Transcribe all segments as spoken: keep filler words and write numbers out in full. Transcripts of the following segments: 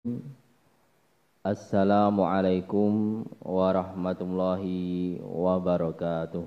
Assalamualaikum warahmatullahi wabarakatuh.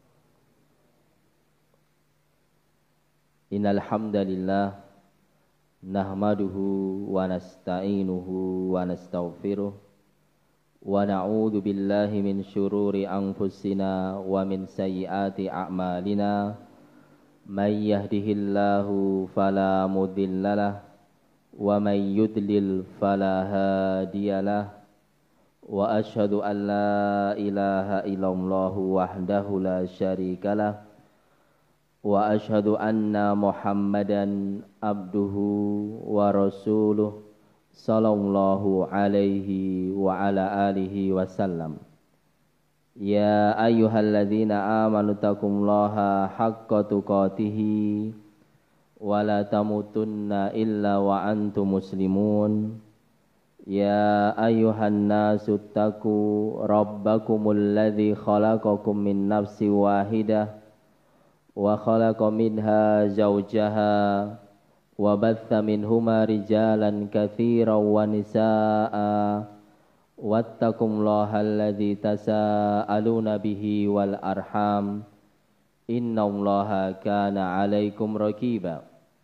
Innal hamdalillah nahmaduhu wa nasta'inuhu wa nastaghfiruh wa na'udzu billahi min syururi anfusina wa min sayyiati a'malina. May yahdihillahu fala mudhillalah wa may yudlil fala hadiyalah wa asyhadu an la ilaha illallah wahdahu la syarikalah wa asyhadu anna muhammadan abduhu wa rasuluh sallallahu alaihi wa ala alihi wasallam. Ya ayyuhalladzina amanu taqullaha haqqa tuqatih wa la tamutunna illa wa antum muslimun. Ya ayyuhan nasu taqu rabbakumul ladzi khalaqakum min nafsin wahidah wa khalaqa minha zawjaha wa batha minhuma rijalan katsiran wa nisaa'a wattaqullaha alladzi tasaaluna bihi wal arham innallaha kana 'alaikum raqiba.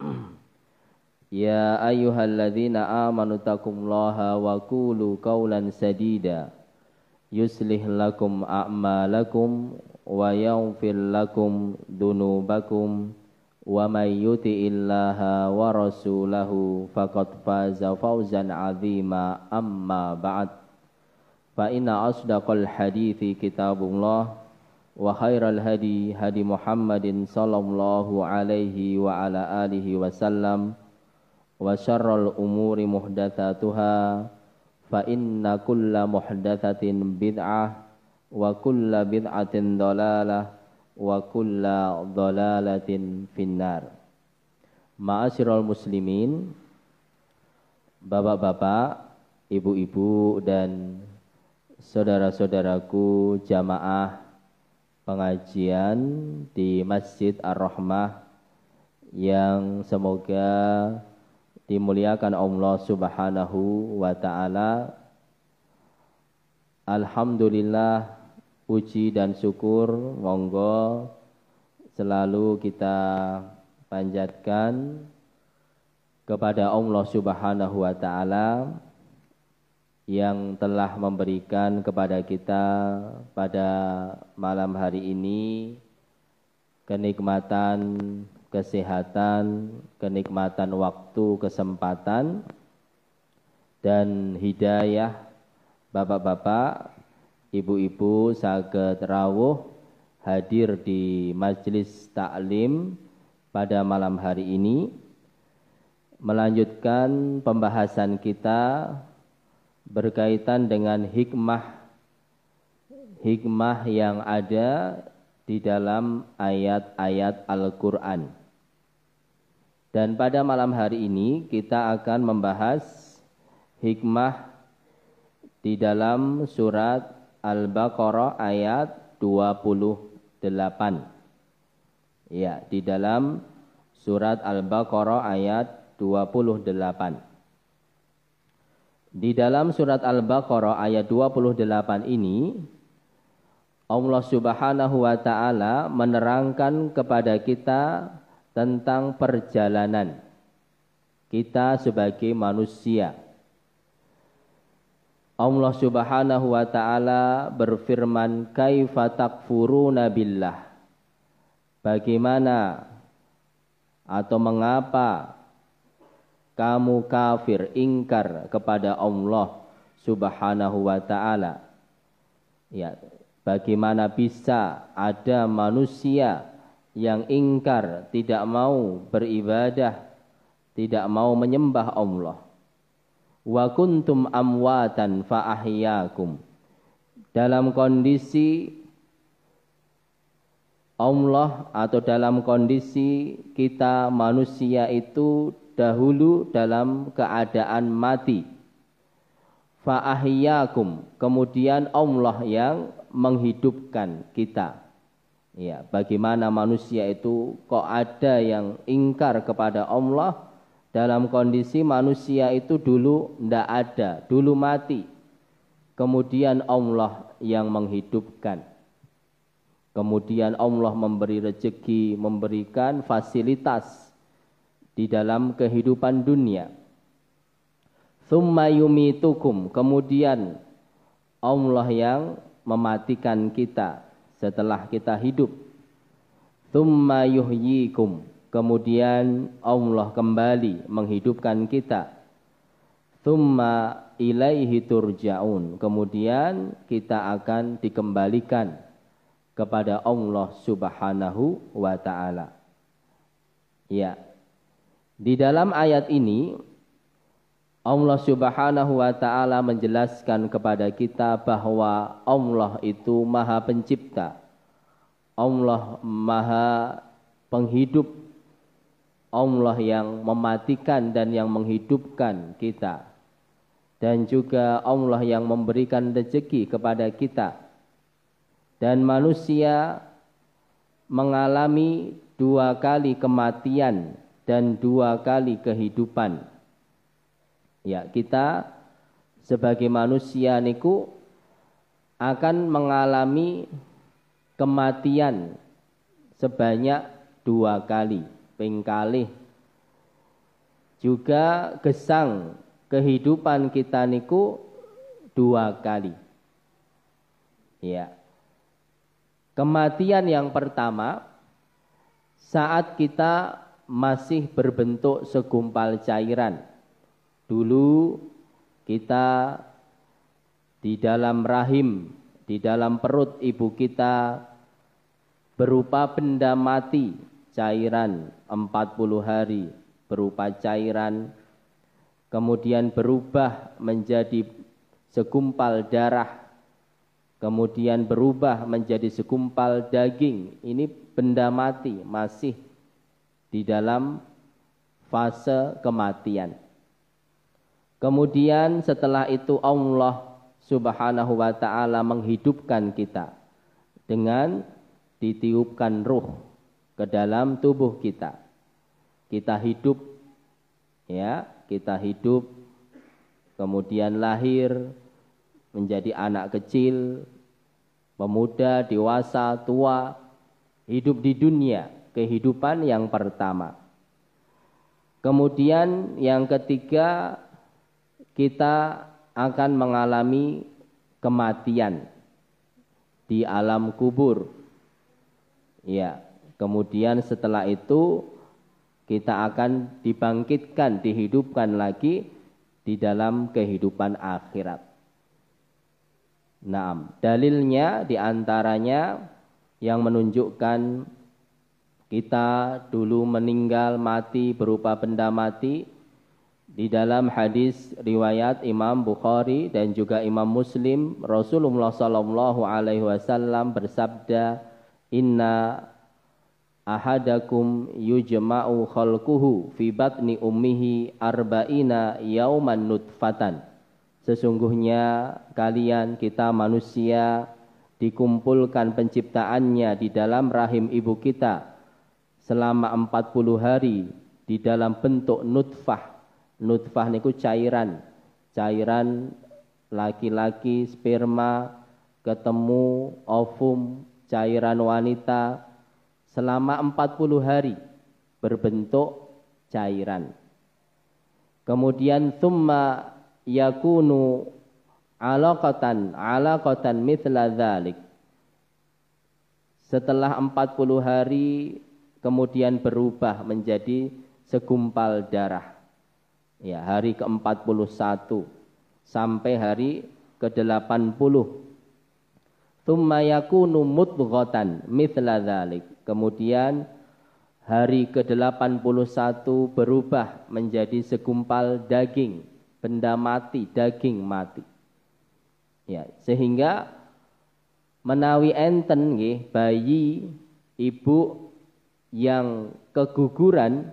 Ya ayyuhalladzina amanu taqullaha wa qulu qawlan sadida yuslih lakum a'malakum wa yaghfir lakum dunubakum wa may yuti'illaha wa rasulahu faqad faza fawzan 'azima. Amma ba'd, fa inna asdaqal hadithi kitabullah wa khairal hadi hadi Muhammadin sallallahu alaihi wa ala alihi wasallam wa syarrul umuri muhdatsatuha fa inna kulla muhdatsatin bid'ah wa kulla bid'atin dhalalah wa kulla dhalalatin finnar. Ma'asyiral muslimin, bapak-bapak, ibu-ibu dan saudara-saudaraku jamaah pengajian di Masjid Ar-Rahmah yang semoga dimuliakan Allah Subhanahu wa ta'ala. Alhamdulillah, puji dan syukur monggo selalu kita panjatkan kepada Allah Subhanahu wa ta'ala yang telah memberikan kepada kita pada malam hari ini kenikmatan, kesehatan, kenikmatan waktu, kesempatan, dan hidayah. Bapak-bapak, ibu-ibu saged rawuh hadir di majelis taklim pada malam hari ini, melanjutkan pembahasan kita berkaitan dengan hikmah hikmah yang ada di dalam ayat-ayat Al-Quran. Dan pada malam hari ini kita akan membahas hikmah di dalam surat Al-Baqarah ayat dua puluh delapan. Ya, di dalam surat Al-Baqarah ayat dua puluh delapan. Di dalam surat Al-Baqarah ayat dua puluh delapan ini Allah Subhanahu wa ta'ala menerangkan kepada kita tentang perjalanan kita sebagai manusia. Allah Subhanahu wa ta'ala berfirman, kaifa takfuruna billah, bagaimana atau mengapa kamu kafir, ingkar kepada Allah Subhanahu wa ta'ala. Ya, bagaimana bisa ada manusia yang ingkar, tidak mau beribadah, tidak mau menyembah Allah. Wa kuntum amwatan fa ahyakum, dalam kondisi Allah atau dalam kondisi kita manusia itu dahulu dalam keadaan mati. Fa ahyakum, kemudian Allah yang menghidupkan kita. Ya, bagaimana manusia itu kok ada yang ingkar kepada Allah dalam kondisi manusia itu dulu ndak ada, dulu mati. Kemudian Allah yang menghidupkan. Kemudian Allah memberi rezeki, memberikan fasilitas di dalam kehidupan dunia. Tsumma yumitukum, kemudian Allah yang mematikan kita setelah kita hidup. Tsumma yuhyikum, kemudian Allah kembali menghidupkan kita. Tsumma ilaihi turja'un, kemudian kita akan dikembalikan kepada Allah Subhanahu wa ta'ala. Ya. Di dalam ayat ini Allah Subhanahu wa ta'ala menjelaskan kepada kita bahwa Allah itu Maha Pencipta. Allah Maha Penghidup. Allah yang mematikan dan yang menghidupkan kita. Dan juga Allah yang memberikan rezeki kepada kita. Dan manusia mengalami dua kali kematian dan dua kali kehidupan. Ya, kita sebagai manusia niku akan mengalami kematian sebanyak dua kali, ping kalih. Juga gesang kehidupan kita niku dua kali. Ya. Kematian yang pertama saat kita masih berbentuk segumpal cairan. Dulu kita di dalam rahim, di dalam perut ibu kita berupa benda mati, cairan empat puluh hari berupa cairan, kemudian berubah menjadi segumpal darah, kemudian berubah menjadi segumpal daging. Ini benda mati, masih di dalam fase kematian. Kemudian setelah itu Allah Subhanahu wa ta'ala menghidupkan kita dengan ditiupkan ruh ke dalam tubuh kita. Kita hidup, ya, kita hidup, kemudian lahir menjadi anak kecil, pemuda, dewasa, tua, hidup di dunia, kehidupan yang pertama. Kemudian yang ketiga, kita akan mengalami kematian di alam kubur. Ya, kemudian setelah itu kita akan dibangkitkan, dihidupkan lagi di dalam kehidupan akhirat. Nah, dalilnya diantaranya yang menunjukkan kita dulu meninggal mati berupa benda mati. Di dalam hadis riwayat Imam Bukhari dan juga Imam Muslim, Rasulullah sallallahu alaihi wasallam bersabda, "Inna ahadakum yujma'u khalquhu fi batni ummihi arba'ina yauman nutfatan." Sesungguhnya kalian, kita manusia, dikumpulkan penciptaannya di dalam rahim ibu kita selama empat puluh hari di dalam bentuk nutfah. Nutfah niku cairan, cairan laki-laki sperma ketemu ovum cairan wanita selama empat puluh hari berbentuk cairan. Kemudian tsumma yakunu alaqatan alaqatan mithla dzalik. Setelah empat puluh hari kemudian berubah menjadi segumpal darah. Ya, hari ke empat puluh satu sampai hari ke delapan puluh. Tsumma yakunu mudghatan mithla dzalik. Kemudian hari ke delapan puluh satu berubah menjadi segumpal daging, benda mati, daging mati. Ya, sehingga menawi enten nggih bayi ibu yang keguguran,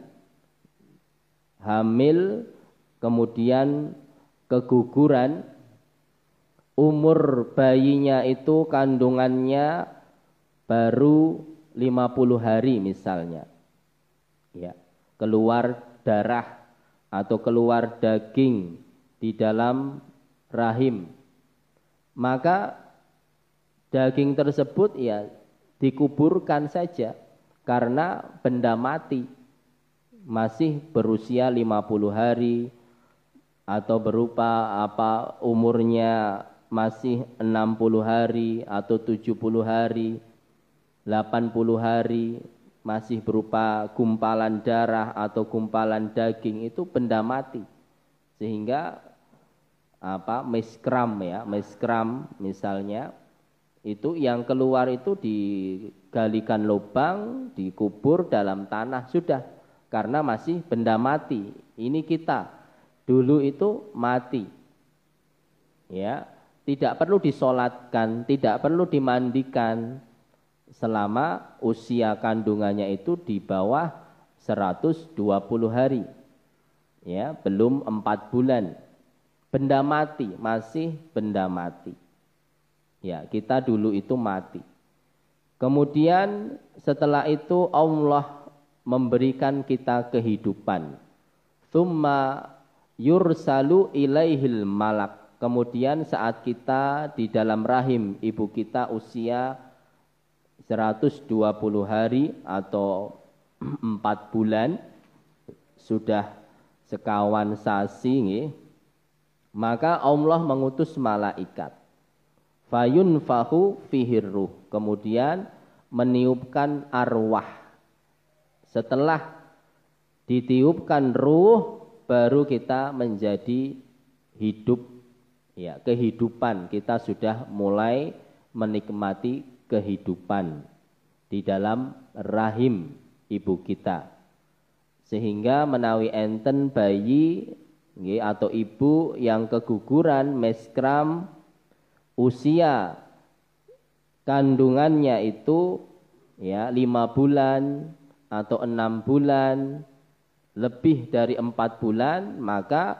hamil, kemudian keguguran, umur bayinya itu kandungannya baru lima puluh hari misalnya. Ya, keluar darah atau keluar daging di dalam rahim, maka daging tersebut ya dikuburkan saja karena benda mati, masih berusia lima puluh hari atau berupa apa umurnya masih enam puluh hari atau tujuh puluh hari, delapan puluh hari, masih berupa gumpalan darah atau gumpalan daging, itu benda mati. Sehingga apa meskram ya, meskram misalnya, itu yang keluar itu digalikan lubang, dikubur dalam tanah sudah, karena masih benda mati. Ini kita dulu itu mati, ya, tidak perlu disolatkan, tidak perlu dimandikan selama usia kandungannya itu di bawah seratus dua puluh hari, ya, belum empat bulan. Benda mati, masih benda mati. Ya, kita dulu itu mati. Kemudian setelah itu Allah memberikan kita kehidupan. Tsumma yursalu ilaihil malak. Kemudian saat kita di dalam rahim ibu kita usia seratus dua puluh hari atau empat bulan, sudah sekawan sasi nggih, maka Allah mengutus malaikat. Fayunfahu fihir ruh, kemudian meniupkan arwah. Setelah ditiupkan ruh, baru kita menjadi hidup, ya, kehidupan. Kita sudah mulai menikmati kehidupan di dalam rahim ibu kita. Sehingga menawi enten bayi nggih, atau ibu yang keguguran meskram, usia kandungannya itu ya lima bulan atau enam bulan, lebih dari empat bulan, maka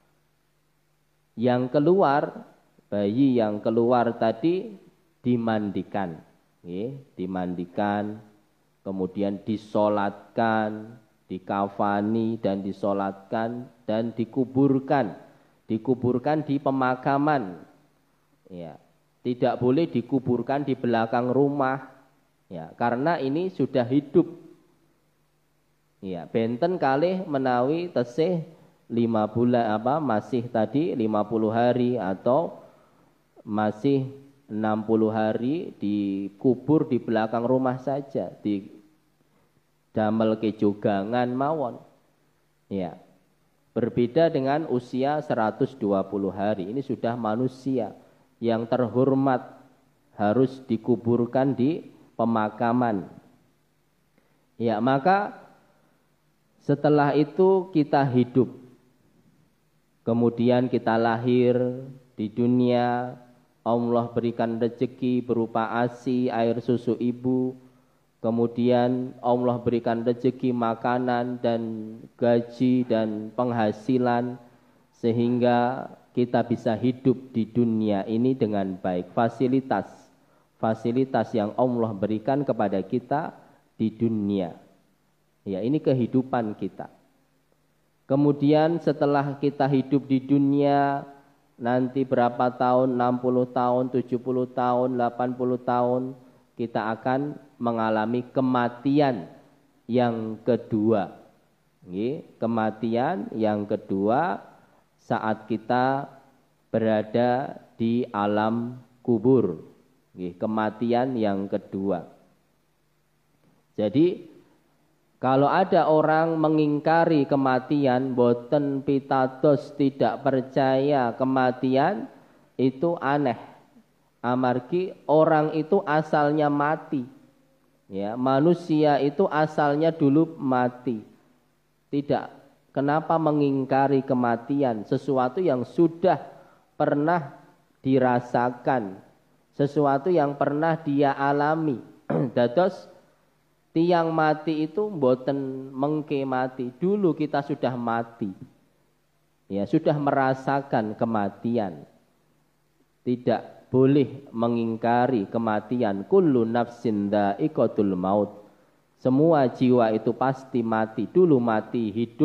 yang keluar, bayi yang keluar tadi dimandikan, ya, dimandikan, kemudian disolatkan, dikafani dan disolatkan dan dikuburkan, dikuburkan di pemakaman, ya, tidak boleh dikuburkan di belakang rumah, ya, karena ini sudah hidup, ya, benten kalih menawi tesih lima bulan apa masih tadi lima puluh hari atau masih enam puluh hari, dikubur di belakang rumah saja, di damel kejogangan mawon, ya. Berbeda dengan usia seratus dua puluh hari, ini sudah manusia yang terhormat, harus dikuburkan di pemakaman, ya. Maka setelah itu kita hidup, kemudian kita lahir di dunia, Allah berikan rezeki berupa ASI, air susu ibu, kemudian Allah berikan rezeki makanan dan gaji dan penghasilan, sehingga kita bisa hidup di dunia ini dengan baik. Fasilitas, fasilitas yang Allah berikan kepada kita di dunia, ya, ini kehidupan kita. Kemudian setelah kita hidup di dunia, nanti berapa tahun, enam puluh tahun, tujuh puluh tahun, delapan puluh tahun, kita akan mengalami kematian yang kedua. Kematian yang kedua saat kita berada di alam kubur. Kematian yang kedua. Jadi kalau ada orang mengingkari kematian, boten pitados, tidak percaya kematian, itu aneh. Amargi orang itu asalnya mati, ya, manusia itu asalnya dulu mati. Tidak, kenapa mengingkari kematian, sesuatu yang sudah pernah dirasakan, sesuatu yang pernah dia alami. Dados tiang mati itu boten mengke mati, dulu kita sudah mati, ya, sudah merasakan kematian. Tidak boleh mengingkari kematian. Kullu nafsin dha'iqatul maut. Semua jiwa itu pasti mati. Dulu mati, hidup,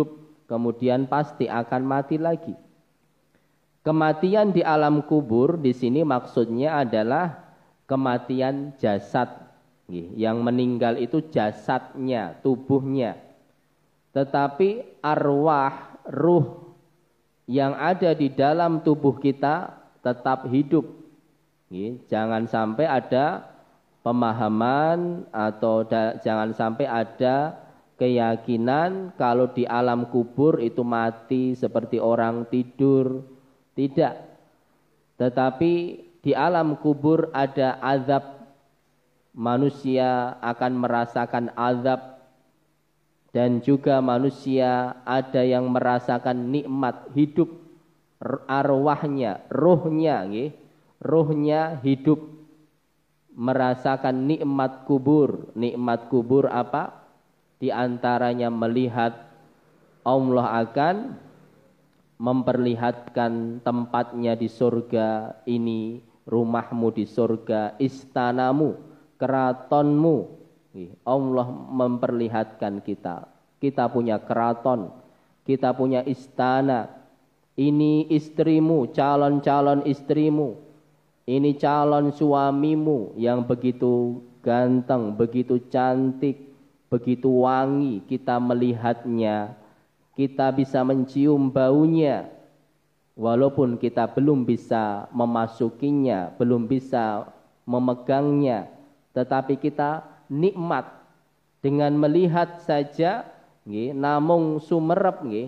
kemudian pasti akan mati lagi. Kematian di alam kubur di sini maksudnya adalah kematian jasad. Yang meninggal itu jasadnya, tubuhnya. Tetapi arwah, ruh yang ada di dalam tubuh kita tetap hidup. Jangan sampai ada pemahaman atau da, jangan sampai ada keyakinan kalau di alam kubur itu mati seperti orang tidur. Tidak. Tetapi di alam kubur ada azab. Manusia akan merasakan azab. Dan juga manusia ada yang merasakan nikmat hidup. Arwahnya, ruhnya, ruhnya hidup. Merasakan nikmat kubur. Nikmat kubur apa? Di antaranya melihat Allah akan memperlihatkan tempatnya di surga. Ini rumahmu di surga, istanamu, keratonmu. Allah memperlihatkan kita. Kita punya keraton, kita punya istana. Ini istrimu, calon-calon istrimu. Ini calon suamimu yang begitu ganteng, begitu cantik, begitu wangi. Kita melihatnya. Kita bisa mencium baunya, walaupun kita belum bisa memasukinya, belum bisa memegangnya, tetapi kita nikmat dengan melihat saja, nggih, namung sumerep, nggih,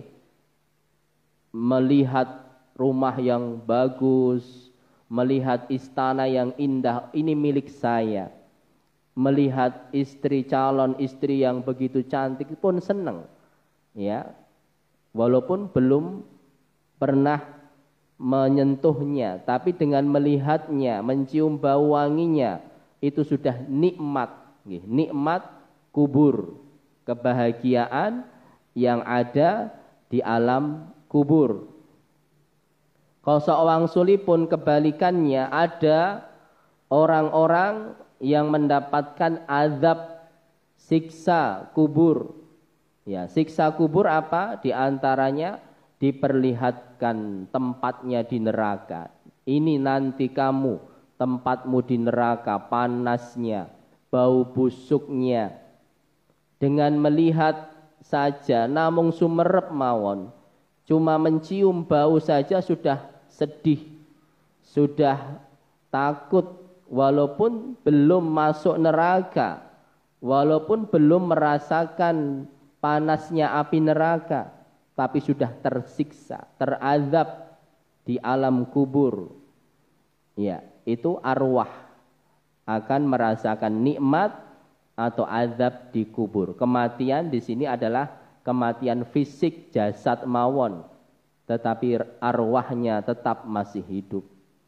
melihat rumah yang bagus, melihat istana yang indah, ini milik saya. Melihat istri, calon istri yang begitu cantik pun senang, ya. Walaupun belum pernah menyentuhnya, tapi dengan melihatnya, mencium bau wanginya, itu sudah nikmat, nikmat kubur, kebahagiaan yang ada di alam kubur. Kalau seorang suli pun kebalikannya, ada orang-orang yang mendapatkan azab siksa kubur. Ya, siksa kubur apa? Di antaranya diperlihatkan tempatnya di neraka. Ini nanti kamu, tempatmu di neraka, panasnya, bau busuknya. Dengan melihat saja, namung sumerep mawon, cuma mencium bau saja sudah sedih, sudah takut, walaupun belum masuk neraka, walaupun belum merasakan panasnya api neraka, tapi sudah tersiksa, terazab di alam kubur. Ya, itu arwah akan merasakan nikmat atau azab di kubur. Kematian di sini adalah kematian fisik, jasad mawon, tetapi arwahnya tetap masih hidup.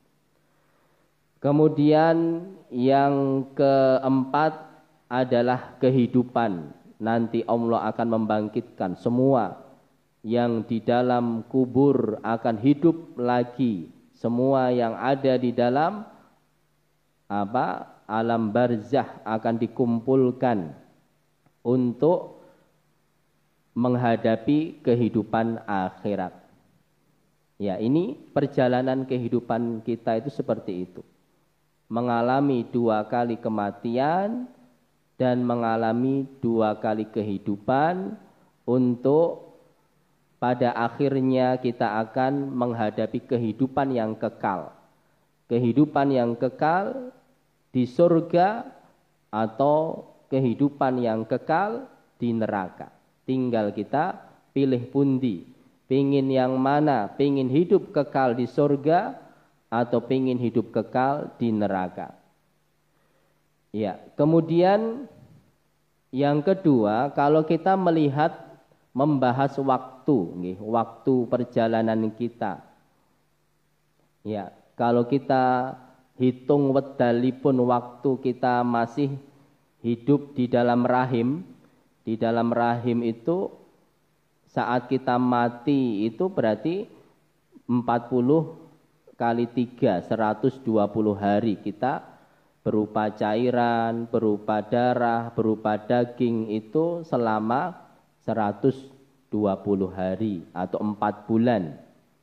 Kemudian yang keempat adalah kehidupan. Nanti Allah akan membangkitkan semua yang di dalam kubur akan hidup lagi. Semua yang ada di dalam apa? Alam barzah akan dikumpulkan untuk menghadapi kehidupan akhirat. Ya, ini perjalanan kehidupan kita itu seperti itu. Mengalami dua kali kematian dan mengalami dua kali kehidupan untuk pada akhirnya kita akan menghadapi kehidupan yang kekal. Kehidupan yang kekal di surga atau kehidupan yang kekal di neraka. Tinggal kita pilih pundi. Pingin yang mana? Pingin hidup kekal di surga atau pingin hidup kekal di neraka. Ya, kemudian yang kedua, kalau kita melihat membahas waktu, nih, waktu perjalanan kita. Ya, kalau kita hitung wedalipun waktu kita masih hidup di dalam rahim, di dalam rahim itu saat kita mati itu berarti empat puluh kali tiga, seratus dua puluh hari kita berupa cairan, berupa darah, berupa daging itu selama seratus dua puluh hari atau empat bulan.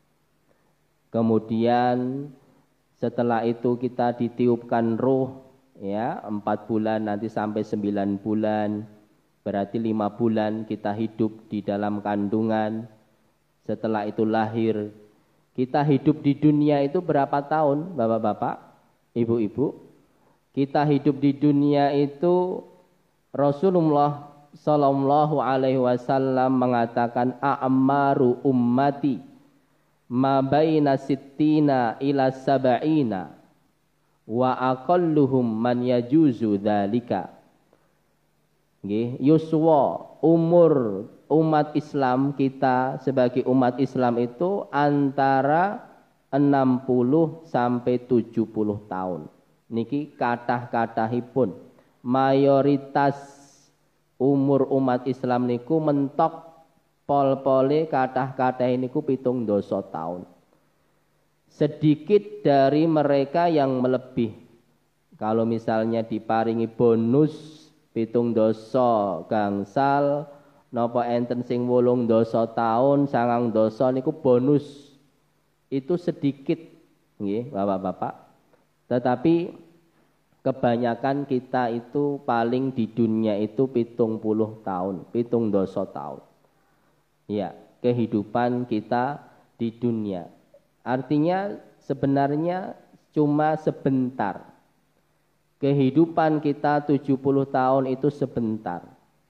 Kemudian setelah itu kita ditiupkan ruh, ya, empat bulan nanti sampai sembilan bulan, berarti lima bulan kita hidup di dalam kandungan. Setelah itu lahir. Kita hidup di dunia itu berapa tahun, bapak-bapak, ibu-ibu? Kita hidup di dunia itu Rasulullah Sallallahu Alaihi Wasallam mengatakan a'maru ummati ma baina sittina ila sab'ina wa aqalluhum man yajuzu dzalika. Nggih, yuswa umur umat Islam kita sebagai umat Islam itu antara enam puluh sampai tujuh puluh tahun. Niki kathah-kathahipun. Mayoritas umur umat Islam niku mentok pol-pole kathah-kathah niku pitung dasa tahun. Sedikit dari mereka yang melebih. Kalau misalnya diparingi bonus pitung dasa gangsal, napa enten sing wolung dasa tahun, sangang dasa niku bonus. Itu sedikit, nggih, Bapak-bapak. Tetapi kebanyakan kita itu paling di dunia itu pitung puluh tahun, pitung dasa tahun. Ya, kehidupan kita di dunia. Artinya sebenarnya cuma sebentar. Kehidupan kita tujuh puluh tahun itu sebentar.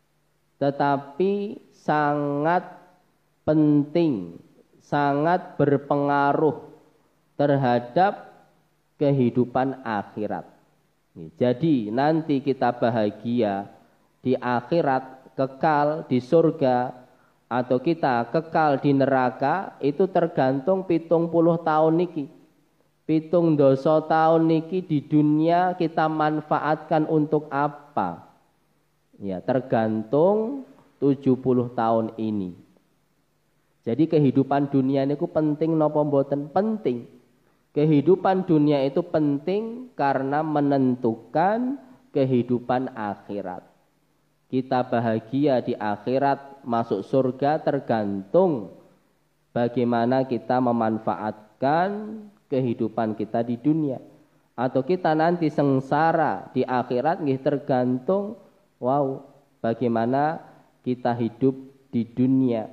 Tetapi sangat penting, sangat berpengaruh terhadap kehidupan akhirat. Jadi nanti kita bahagia di akhirat, kekal di surga, atau kita kekal di neraka, itu tergantung pitung puluh tahun niki. Pitung dosa tahun niki di dunia kita manfaatkan untuk apa? Ya, tergantung tujuh puluh tahun ini. Jadi kehidupan dunia niku penting napa mboten? Penting. Kehidupan dunia itu penting karena menentukan kehidupan akhirat. Kita bahagia di akhirat, masuk surga tergantung bagaimana kita memanfaatkan kehidupan kita di dunia. Atau kita nanti sengsara di akhirat nggih tergantung wow, bagaimana kita hidup di dunia.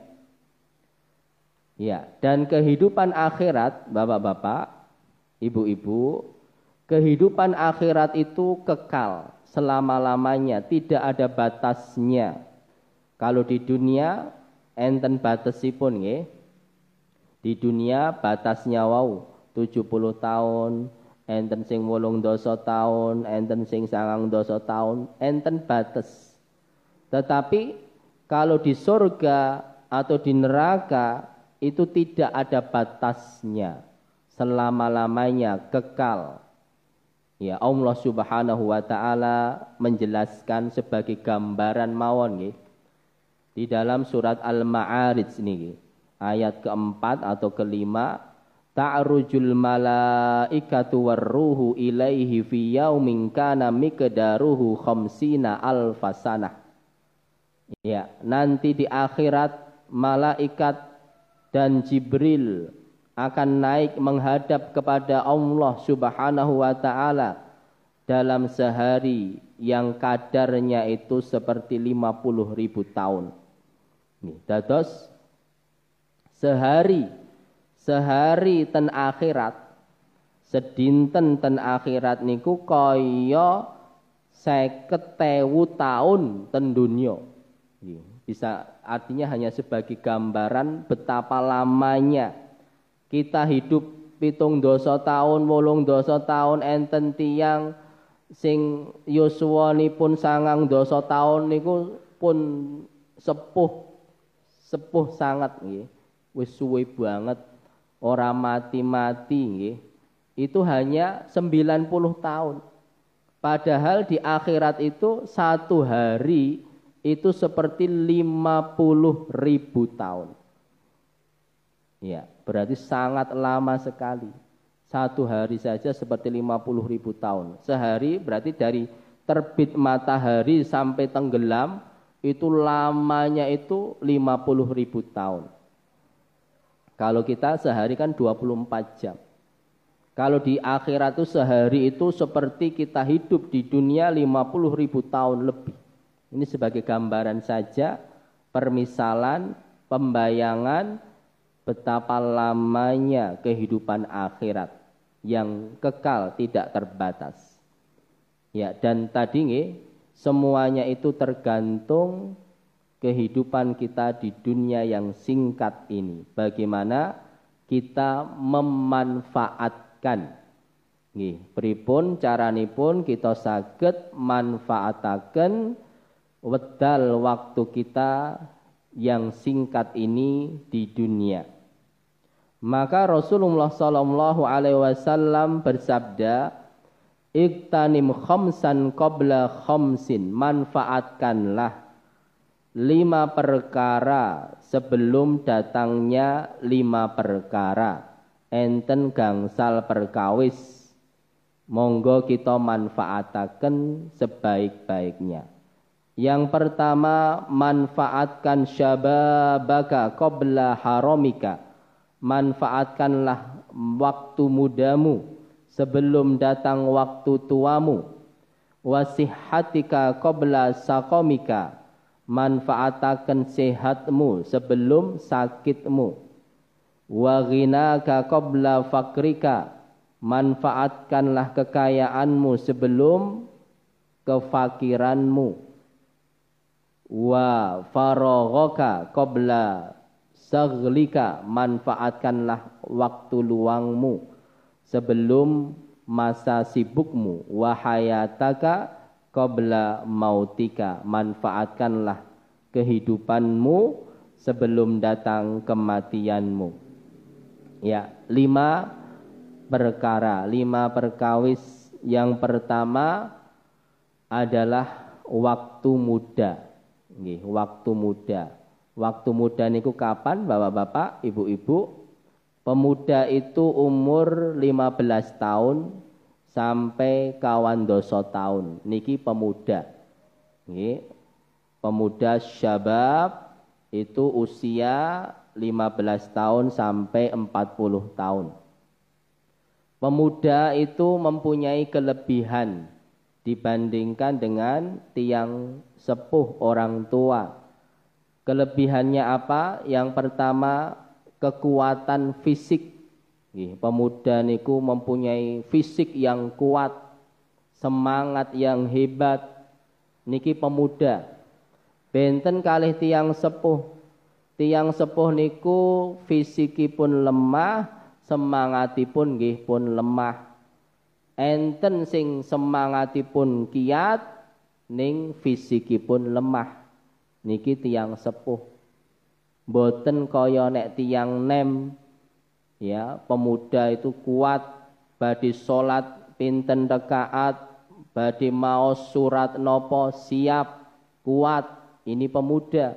Ya, dan kehidupan akhirat, Bapak-bapak, Ibu-ibu, kehidupan akhirat itu kekal selama-lamanya, tidak ada batasnya. Kalau di dunia enten batasipun nggih. Di dunia batasnya wau tujuh puluh tahun, enten sing wolung dasa tahun, enten sing sangang dasa tahun, enten batas. Tetapi kalau di surga atau di neraka itu tidak ada batasnya, selama-lamanya kekal. Ya, Allah Subhanahu wa taala menjelaskan sebagai gambaran mawon nggih. Di dalam surat Al-Ma'arij niki, ayat keempat atau kelima, ta'rujul malaikatu warruhu ilaihi fi yaumin kana miqdaruhu khamsina alfasanah. Ya, nanti di akhirat malaikat dan Jibril akan naik menghadap kepada Allah Subhanahu wa taala dalam sehari yang kadarnya itu seperti lima puluh ribu tahun. Nih, dados sehari sehari ten akhirat, sedinten ten akhirat niku kaya seket ewu tahun ten dunya. Bisa artinya hanya sebagai gambaran betapa lamanya kita hidup pitung dosa tahun, wolung dosa tahun, enten tiyang sing yuswanipun sangang dosa tahun niku pun sepuh sepuh sangat nggih. Wis suwe banget, ora mati-mati nggih. Itu hanya sembilan puluh tahun. Padahal di akhirat itu satu hari itu seperti lima puluh ribu tahun. Ya, berarti sangat lama sekali. Satu hari saja seperti lima puluh ribu tahun. Sehari berarti dari terbit matahari sampai tenggelam itu lamanya itu lima puluh ribu tahun. Kalau kita sehari kan dua puluh empat jam. Kalau di akhirat itu sehari itu seperti kita hidup di dunia lima puluh ribu tahun lebih. Ini sebagai gambaran saja, permisalan, pembayangan betapa lamanya kehidupan akhirat yang kekal tidak terbatas. Ya, dan tadi nih, semuanya itu tergantung kehidupan kita di dunia yang singkat ini. Bagaimana kita memanfaatkan. Nggih, pripun caranipun kita saged manfaataken wedal waktu kita yang singkat ini di dunia. Maka Rasulullah sallallahu alaihi wasallam bersabda, "Iktanim khamsan qabla khamsin." Manfaatkanlah lima perkara sebelum datangnya lima perkara. Enten gangsal perkawis, monggo kita manfaataken sebaik-baiknya. Yang pertama, manfaatkan syababaka qabla haramika. Manfaatkanlah waktu mudamu sebelum datang waktu tuamu. Wasihhatika qabla saqamika. Manfaatakan sehatmu sebelum sakitmu. Wa ghinaka qabla fakrika. Manfaatkanlah kekayaanmu sebelum kefakiranmu. Wa faraghaka qabla saghlika. Manfaatkanlah waktu luangmu sebelum masa sibukmu. Wa hayataka qabla mautika. Manfaatkanlah kehidupanmu sebelum datang kematianmu. Ya, lima perkara, lima perkawis. Yang pertama adalah waktu muda. Nggih, waktu muda. Waktu muda niku kapan, Bapak-bapak, Ibu-ibu? Pemuda itu umur lima belas tahun sampai kawan doso tahun. Niki pemuda. Nggih. Pemuda syabab itu usia lima belas tahun sampai empat puluh tahun. Pemuda itu mempunyai kelebihan dibandingkan dengan tiang sepuh orang tua. Kelebihannya apa? Yang pertama, kekuatan fisik. Pemuda niku mempunyai fisik yang kuat, semangat yang hebat. Niki pemuda. Benten kalih tiang sepuh. Tiang sepuh niku fisikipun lemah, semangatipun nggih pun lemah. Enten sing semangatipun kiat, ning fisikipun lemah. Niki tiang sepuh. Boten kaya nek tiang nem. Ya, pemuda itu kuat, badhe salat pinten rakaat, badhe maos surat nopo siap, kuat. Ini pemuda.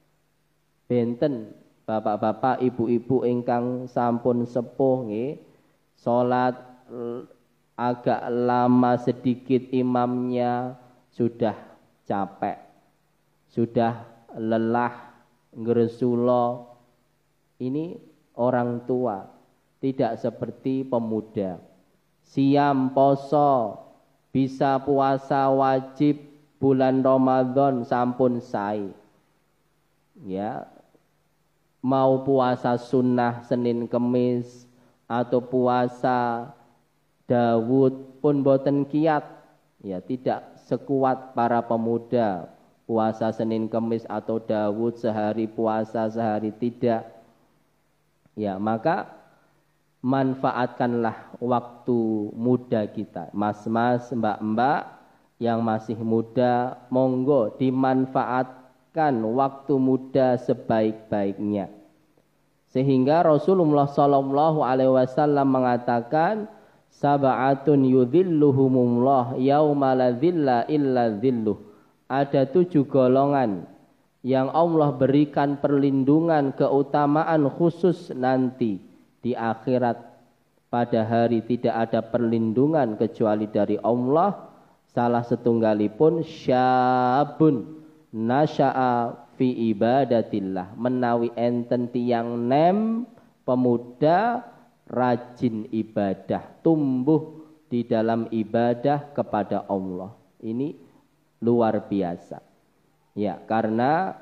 Benten bapak-bapak, ibu-ibu ingkang sampun sepuh nggih, salat agak lama sedikit imamnya sudah capek, sudah lelah, ngresula. Ini orang tua, tidak seperti pemuda. Siam poso, bisa puasa wajib bulan Ramadan sampun sae. Ya, mau puasa sunnah Senin Kemis atau puasa Daud pun boten kiat. Ya, tidak sekuat para pemuda puasa Senin Kemis atau Daud sehari puasa sehari tidak. Ya, maka manfaatkanlah waktu muda kita. Mas-mas, mbak-mbak yang masih muda, monggo dimanfaatkan waktu muda sebaik-baiknya. Sehingga Rasulullah sallallahu alaihi wasallam mengatakan, sab'atun yudhilluhumullah yauma la dhilla illa dhilluh. Ada tujuh golongan yang Allah berikan perlindungan, keutamaan khusus nanti di akhirat. Pada hari tidak ada perlindungan kecuali dari Allah. Salah setunggalipun syabun nasya'a fi ibadatillah, menawi enten tiyang nem pemuda rajin ibadah, tumbuh di dalam ibadah kepada Allah. Ini luar biasa. Ya, karena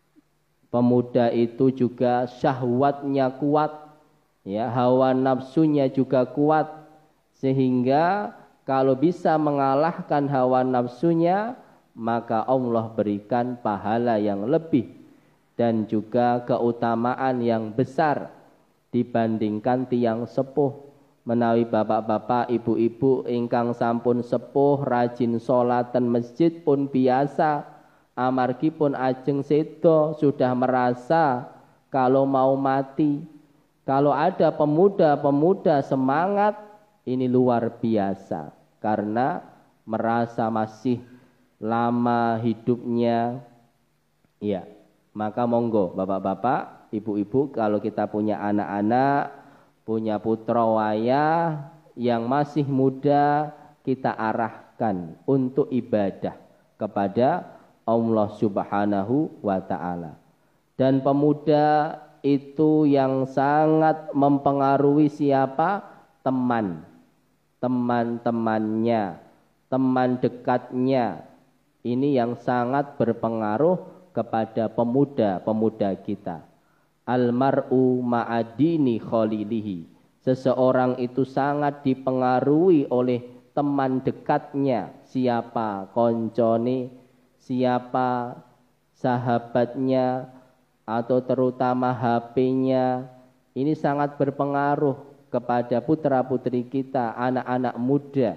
pemuda itu juga syahwatnya kuat, ya, hawa nafsunya juga kuat, sehingga kalau bisa mengalahkan hawa nafsunya, maka Allah berikan pahala yang lebih dan juga keutamaan yang besar dibandingkan tiang sepuh. Menawi bapak-bapak, ibu-ibu ingkang sampun sepuh rajin sholaten masjid pun biasa, amargi pun ajeng sedo sudah merasa kalau mau mati. Kalau ada pemuda-pemuda semangat, ini luar biasa karena merasa masih lama hidupnya. Ya, maka monggo bapak-bapak, ibu-ibu, kalau kita punya anak-anak, punya putra wayah yang masih muda, kita arahkan untuk ibadah kepada Allah Subhanahu wa ta'ala. Dan pemuda itu yang sangat mempengaruhi siapa? Teman, teman-temannya, teman dekatnya. Ini yang sangat berpengaruh kepada pemuda-pemuda kita. Almar'u ma'adini khalilihi. Seseorang itu sangat dipengaruhi oleh teman dekatnya. Siapa koncone, siapa sahabatnya, atau terutama H P-nya. Ini sangat berpengaruh kepada putra-putri kita, anak-anak muda.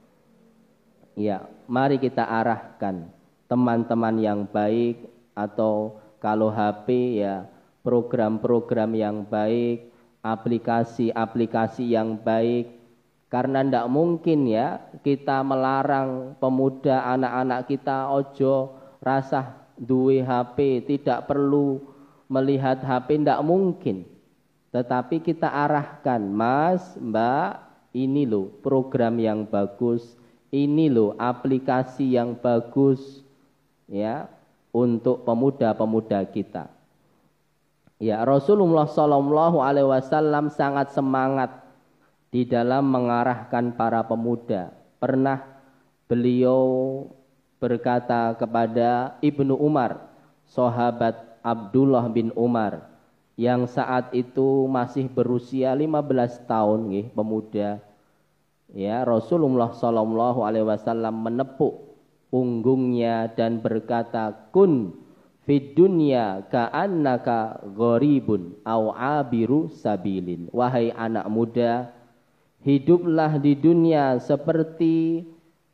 Ya, mari kita arahkan teman-teman yang baik, atau kalau H P ya program-program yang baik, aplikasi-aplikasi yang baik. Karena tidak mungkin ya kita melarang pemuda anak-anak kita ojo rasah duwe H P, tidak perlu melihat H P, tidak mungkin. Tetapi kita arahkan, Mas, Mbak, ini loh program yang bagus, ini loh aplikasi yang bagus ya untuk pemuda-pemuda kita. Ya, Rasulullah Shallallahu Alaihi Wasallam sangat semangat di dalam mengarahkan para pemuda. Pernah beliau berkata kepada Ibnu Umar, sahabat Abdullah bin Umar, yang saat itu masih berusia lima belas tahun, nggih, pemuda. Ya, Rasulullah Shallallahu Alaihi Wasallam menepuk punggungnya dan berkata, kun fid dunya ka'annaka gharibun au abiru sabilin. Wahai anak muda, hiduplah di dunia seperti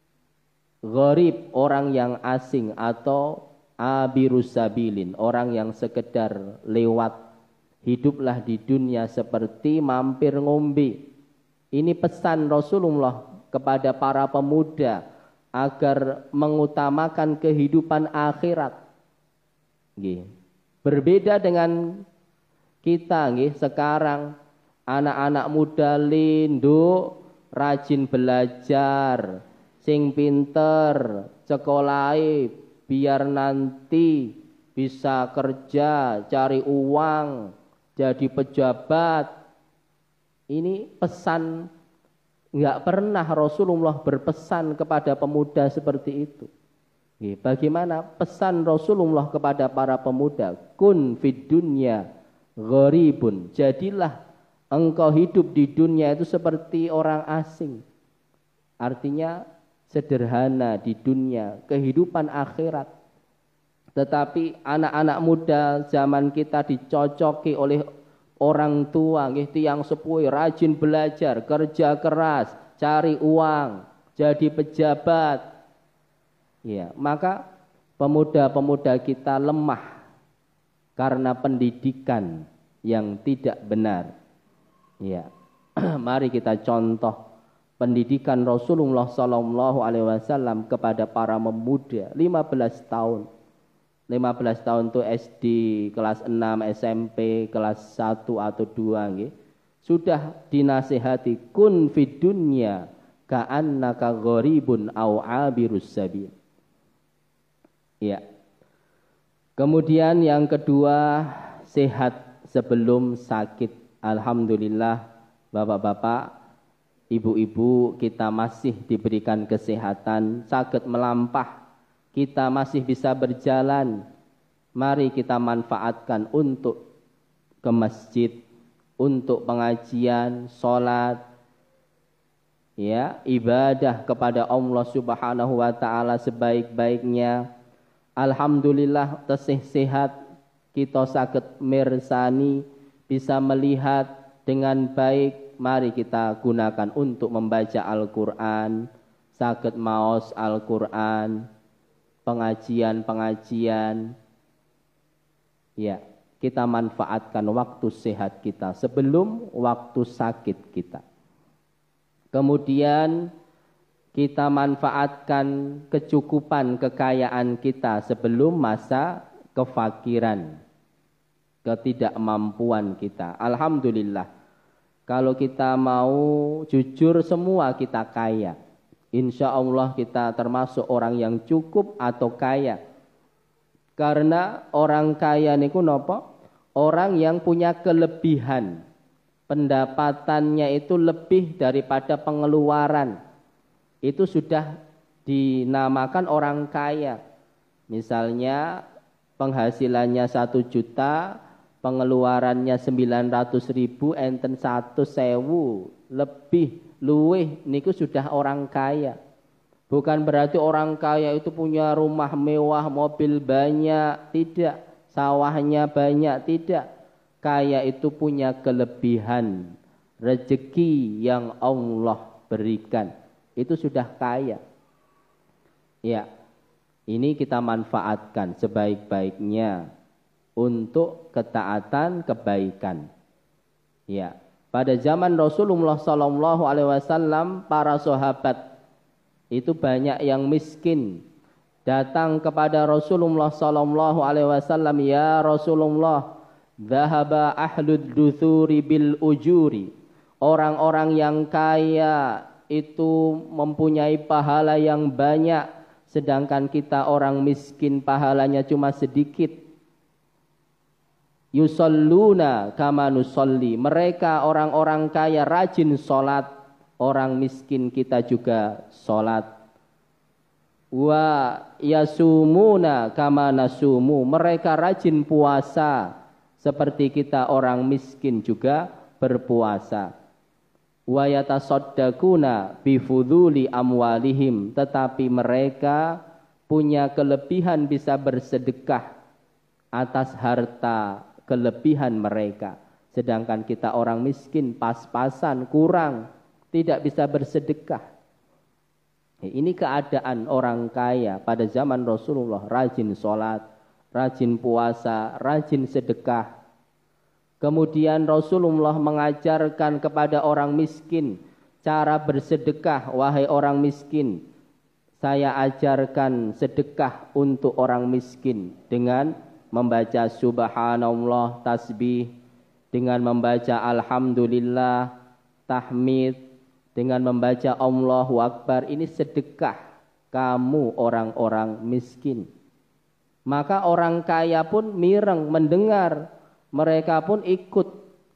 gharib, orang yang asing, atau abiru sabilin, orang yang sekedar lewat. Hiduplah di dunia seperti mampir ngombe. Ini pesan Rasulullah kepada para pemuda agar mengutamakan kehidupan akhirat. Nggih. Berbeda dengan kita nggih sekarang, anak-anak muda linduk, rajin belajar, sing pinter, sekolahe biar nanti bisa kerja, cari uang, jadi pejabat. Ini pesan, enggak pernah Rasulullah berpesan kepada pemuda seperti itu. Bagaimana pesan Rasulullah kepada para pemuda? Kun fid dunya gharibun. Jadilah engkau hidup di dunia itu seperti orang asing. Artinya sederhana di dunia, kehidupan akhirat. Tetapi anak-anak muda zaman kita dicocoki oleh orang tua, nggih, tiyang sepuh, rajin belajar, kerja keras, cari uang, jadi pejabat. Ya, maka pemuda-pemuda kita lemah karena pendidikan yang tidak benar. Ya, mari kita contoh pendidikan Rasulullah Sallallahu Alaihi Wasallam kepada para pemuda lima belas tahun. lima belas tahun itu S D, kelas enam, S M P, kelas satu atau dua, nggih. Sudah dinasihati, kun fid dunya ka'annaka gharibun au abirus sabil. Ya. Kemudian yang kedua, sehat sebelum sakit. Alhamdulillah Bapak-bapak, ibu-ibu, kita masih diberikan kesehatan, saged melampah, kita masih bisa berjalan. Mari kita manfaatkan untuk ke masjid, untuk pengajian, sholat, ya, ibadah kepada Allah Subhanahu wa taala sebaik-baiknya. Alhamdulillah tesih sehat, kita saged mirsani, bisa melihat dengan baik. Mari kita gunakan untuk membaca Al-Qur'an, saged maos Al-Qur'an, pengajian-pengajian. Ya, kita manfaatkan waktu sehat kita sebelum waktu sakit kita. Kemudian kita manfaatkan kecukupan kekayaan kita sebelum masa kefakiran, ketidakmampuan kita. Alhamdulillah, kalau kita mau jujur semua kita kaya. Insya Allah kita termasuk orang yang cukup atau kaya. Karena orang kaya niku napa? Orang yang punya kelebihan. Pendapatannya itu lebih daripada pengeluaran. Itu sudah dinamakan orang kaya. Misalnya penghasilannya satu juta, pengeluarannya sembilan ratus ribu, enten satu sewu, lebih luweh, niku sudah orang kaya. Bukan berarti orang kaya itu punya rumah mewah, mobil banyak, tidak. Sawahnya banyak, tidak. Kaya itu punya kelebihan, rezeki yang Allah berikan. Itu sudah kaya. Ya, ini kita manfaatkan sebaik-baiknya untuk ketaatan kebaikan. Ya, pada zaman Rasulullah Sallallahu Alaihi Wasallam, para sahabat itu banyak yang miskin, datang kepada Rasulullah Sallallahu Alaihi Wasallam, ya Rasulullah, dhahaba ahlud duthuri bil ujuri. Orang-orang yang kaya itu mempunyai pahala yang banyak, sedangkan kita orang miskin pahalanya cuma sedikit. Yusalluna kama nusalli. Mereka orang-orang kaya rajin sholat, orang miskin kita juga sholat. Wa yasumuna kama nasumu. Mereka rajin puasa, seperti kita orang miskin juga berpuasa. Wa yatasaddaquna bifuduli amwalihim. Tetapi mereka punya kelebihan bisa bersedekah atas harta kelebihan mereka. Sedangkan kita orang miskin pas-pasan, kurang, tidak bisa bersedekah. Ini keadaan orang kaya pada zaman Rasulullah, rajin sholat, rajin puasa, rajin sedekah. Kemudian Rasulullah mengajarkan kepada orang miskin cara bersedekah. Wahai orang miskin, saya ajarkan sedekah untuk orang miskin dengan membaca subhanallah, tasbih, dengan membaca alhamdulillah, tahmid, dengan membaca Allahu Akbar. Ini sedekah kamu orang-orang miskin. Maka orang kaya pun mireng mendengar, mereka pun ikut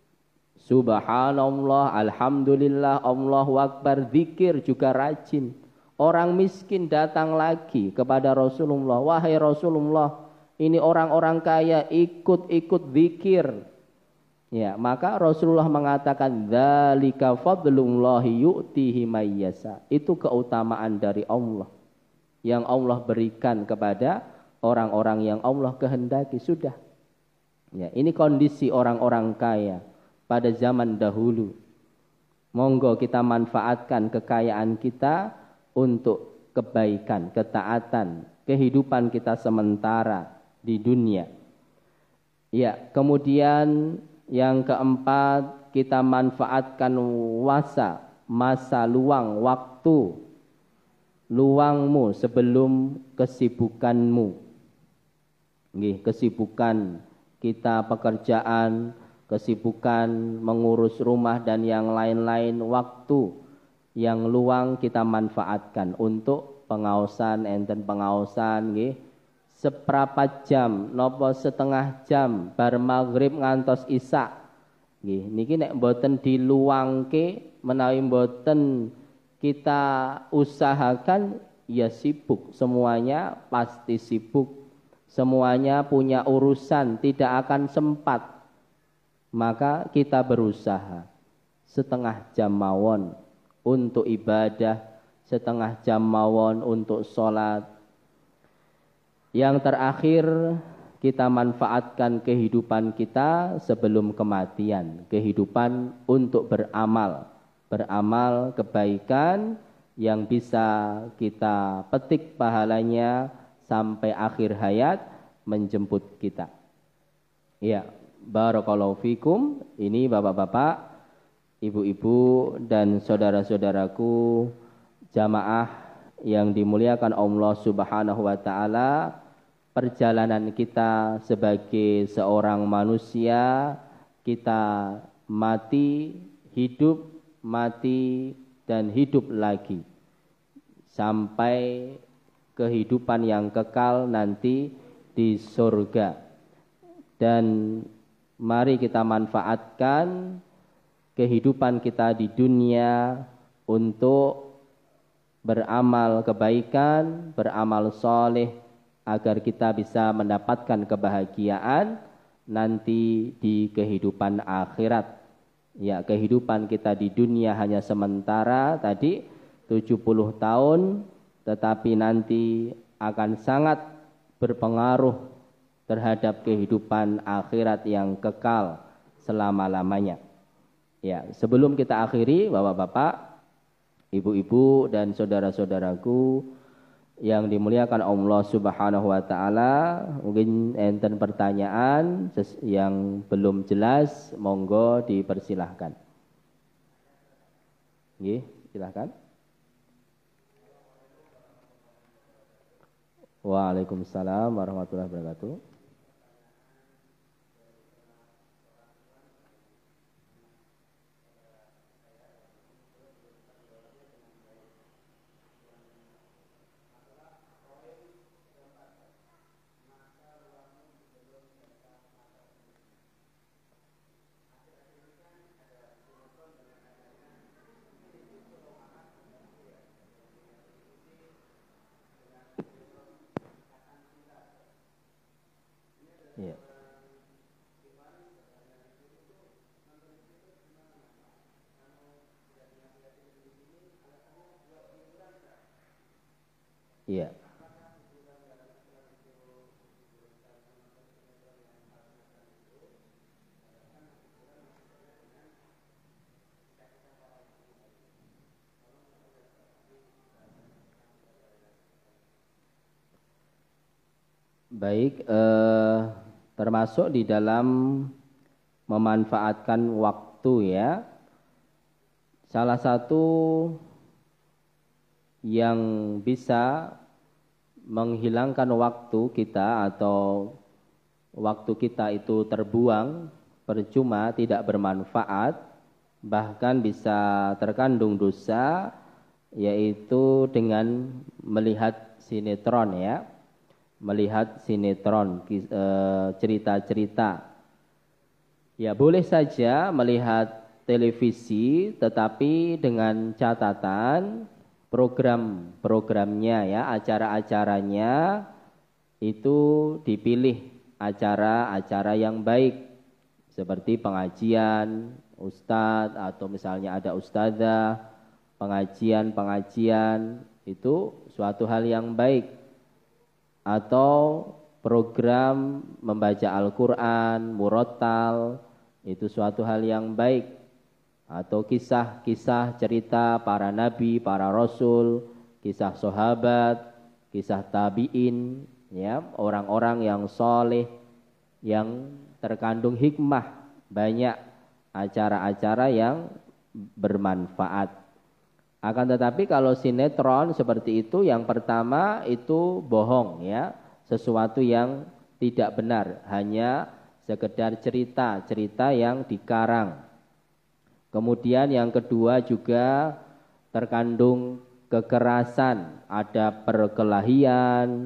subhanallah, alhamdulillah, Allahu Akbar, zikir juga rajin. Orang miskin datang lagi kepada Rasulullah, wahai Rasulullah, ini orang-orang kaya ikut-ikut zikir. Ya, maka Rasulullah mengatakan dzalika fadlullahi yu'tihi may yasha. Itu keutamaan dari Allah yang Allah berikan kepada orang-orang yang Allah kehendaki. Sudah. Ya, ini kondisi orang-orang kaya pada zaman dahulu. Monggo kita manfaatkan kekayaan kita untuk kebaikan, ketaatan, kehidupan kita sementara di dunia. Ya, kemudian yang keempat, kita manfaatkan wasa, masa luang, waktu luangmu sebelum kesibukanmu. Nggih, kesibukan kita, pekerjaan, kesibukan mengurus rumah dan yang lain-lain, waktu yang luang kita manfaatkan untuk pengaosan, enten pengaosan, nggih, seprapat jam nopo setengah jam bar maghrib ngantos isya. Nggih, niki nek mboten diluangke menawi mboten kita usahakan ya sibuk, semuanya pasti sibuk. Semuanya punya urusan, tidak akan sempat. Maka kita berusaha setengah jam mawon untuk ibadah, setengah jam mawon untuk sholat. Yang terakhir, kita manfaatkan kehidupan kita sebelum kematian. Kehidupan untuk beramal. Beramal kebaikan yang bisa kita petik pahalanya sampai akhir hayat menjemput kita. Ya, barakallahu fikum. Ini bapak-bapak, ibu-ibu dan saudara-saudaraku jamaah yang dimuliakan Allah Subhanahu wa taala, perjalanan kita sebagai seorang manusia, kita mati, hidup, mati dan hidup lagi sampai kehidupan yang kekal nanti di surga. Dan mari kita manfaatkan kehidupan kita di dunia untuk beramal kebaikan, beramal soleh, agar kita bisa mendapatkan kebahagiaan nanti di kehidupan akhirat. Ya, kehidupan kita di dunia hanya sementara tadi tujuh puluh tahun, tetapi nanti akan sangat berpengaruh terhadap kehidupan akhirat yang kekal selama-lamanya. Ya, sebelum kita akhiri, bapak-bapak, ibu-ibu dan saudara-saudaraku yang dimuliakan Allah Subhanahu wa taala, mungkin enten pertanyaan yang belum jelas, monggo dipersilahkan. Nggih, silahkan. Waalaikumsalam warahmatullahi wabarakatuh. Iya. Iya. Baik, eh, termasuk di dalam memanfaatkan waktu ya. Salah satu yang bisa menghilangkan waktu kita atau waktu kita itu terbuang, percuma, tidak bermanfaat, bahkan bisa terkandung dosa, yaitu dengan melihat sinetron ya. Melihat sinetron, cerita-cerita. Ya, boleh saja melihat televisi, tetapi dengan catatan program-programnya ya, acara-acaranya itu dipilih acara-acara yang baik, seperti pengajian ustadz atau misalnya ada ustadzah, pengajian-pengajian itu suatu hal yang baik. Atau program membaca Al-Quran, murotal, itu suatu hal yang baik. Atau kisah-kisah cerita para nabi, para rasul, kisah sahabat, kisah tabi'in, ya, orang-orang yang soleh, yang terkandung hikmah, banyak acara-acara yang bermanfaat. Akan tetapi kalau sinetron seperti itu, yang pertama itu bohong ya, sesuatu yang tidak benar, hanya sekedar cerita-cerita yang dikarang. Kemudian yang kedua juga terkandung kekerasan, ada perkelahian,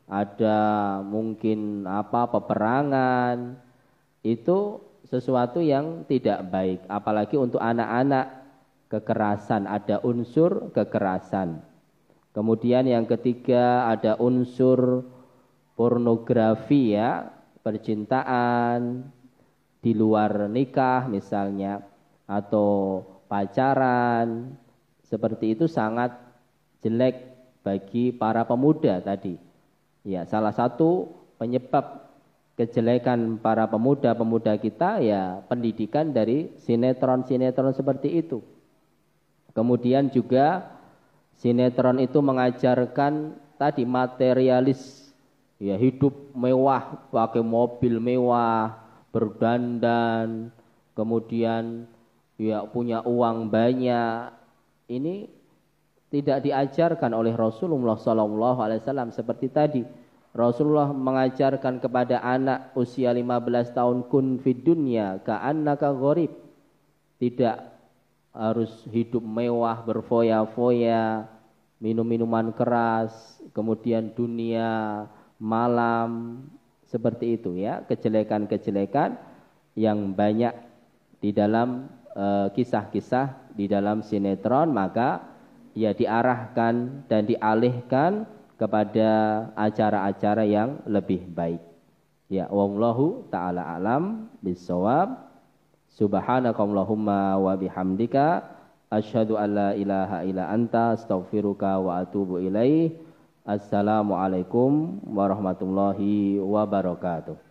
ada mungkin apa peperangan, itu sesuatu yang tidak baik, apalagi untuk anak-anak. Kekerasan, ada unsur kekerasan. Kemudian yang ketiga ada unsur pornografi ya, percintaan di luar nikah misalnya, atau pacaran, seperti itu sangat jelek bagi para pemuda tadi. Ya, salah satu penyebab kejelekan para pemuda-pemuda kita ya pendidikan dari sinetron-sinetron seperti itu. Kemudian juga sinetron itu mengajarkan tadi materialis, ya hidup mewah, pakai mobil mewah, berdandan, kemudian ya punya uang banyak. Ini tidak diajarkan oleh Rasulullah shallallahu alaihi wasallam. Seperti tadi Rasulullah mengajarkan kepada anak usia lima belas tahun, kun fid dunya ka'annaka gharib. Tidak harus hidup mewah, berfoya-foya, minum minuman keras, kemudian dunia malam, seperti itu ya, kejelekan-kejelekan yang banyak di dalam e, kisah-kisah di dalam sinetron, maka ya diarahkan dan dialihkan kepada acara-acara yang lebih baik. Ya, wallahu taala alam bissawab. Subhanakallahumma wa bihamdika asyhadu an la ilaha illa anta astaghfiruka wa atubu ilaih. Assalamualaikum warahmatullahi wabarakatuh.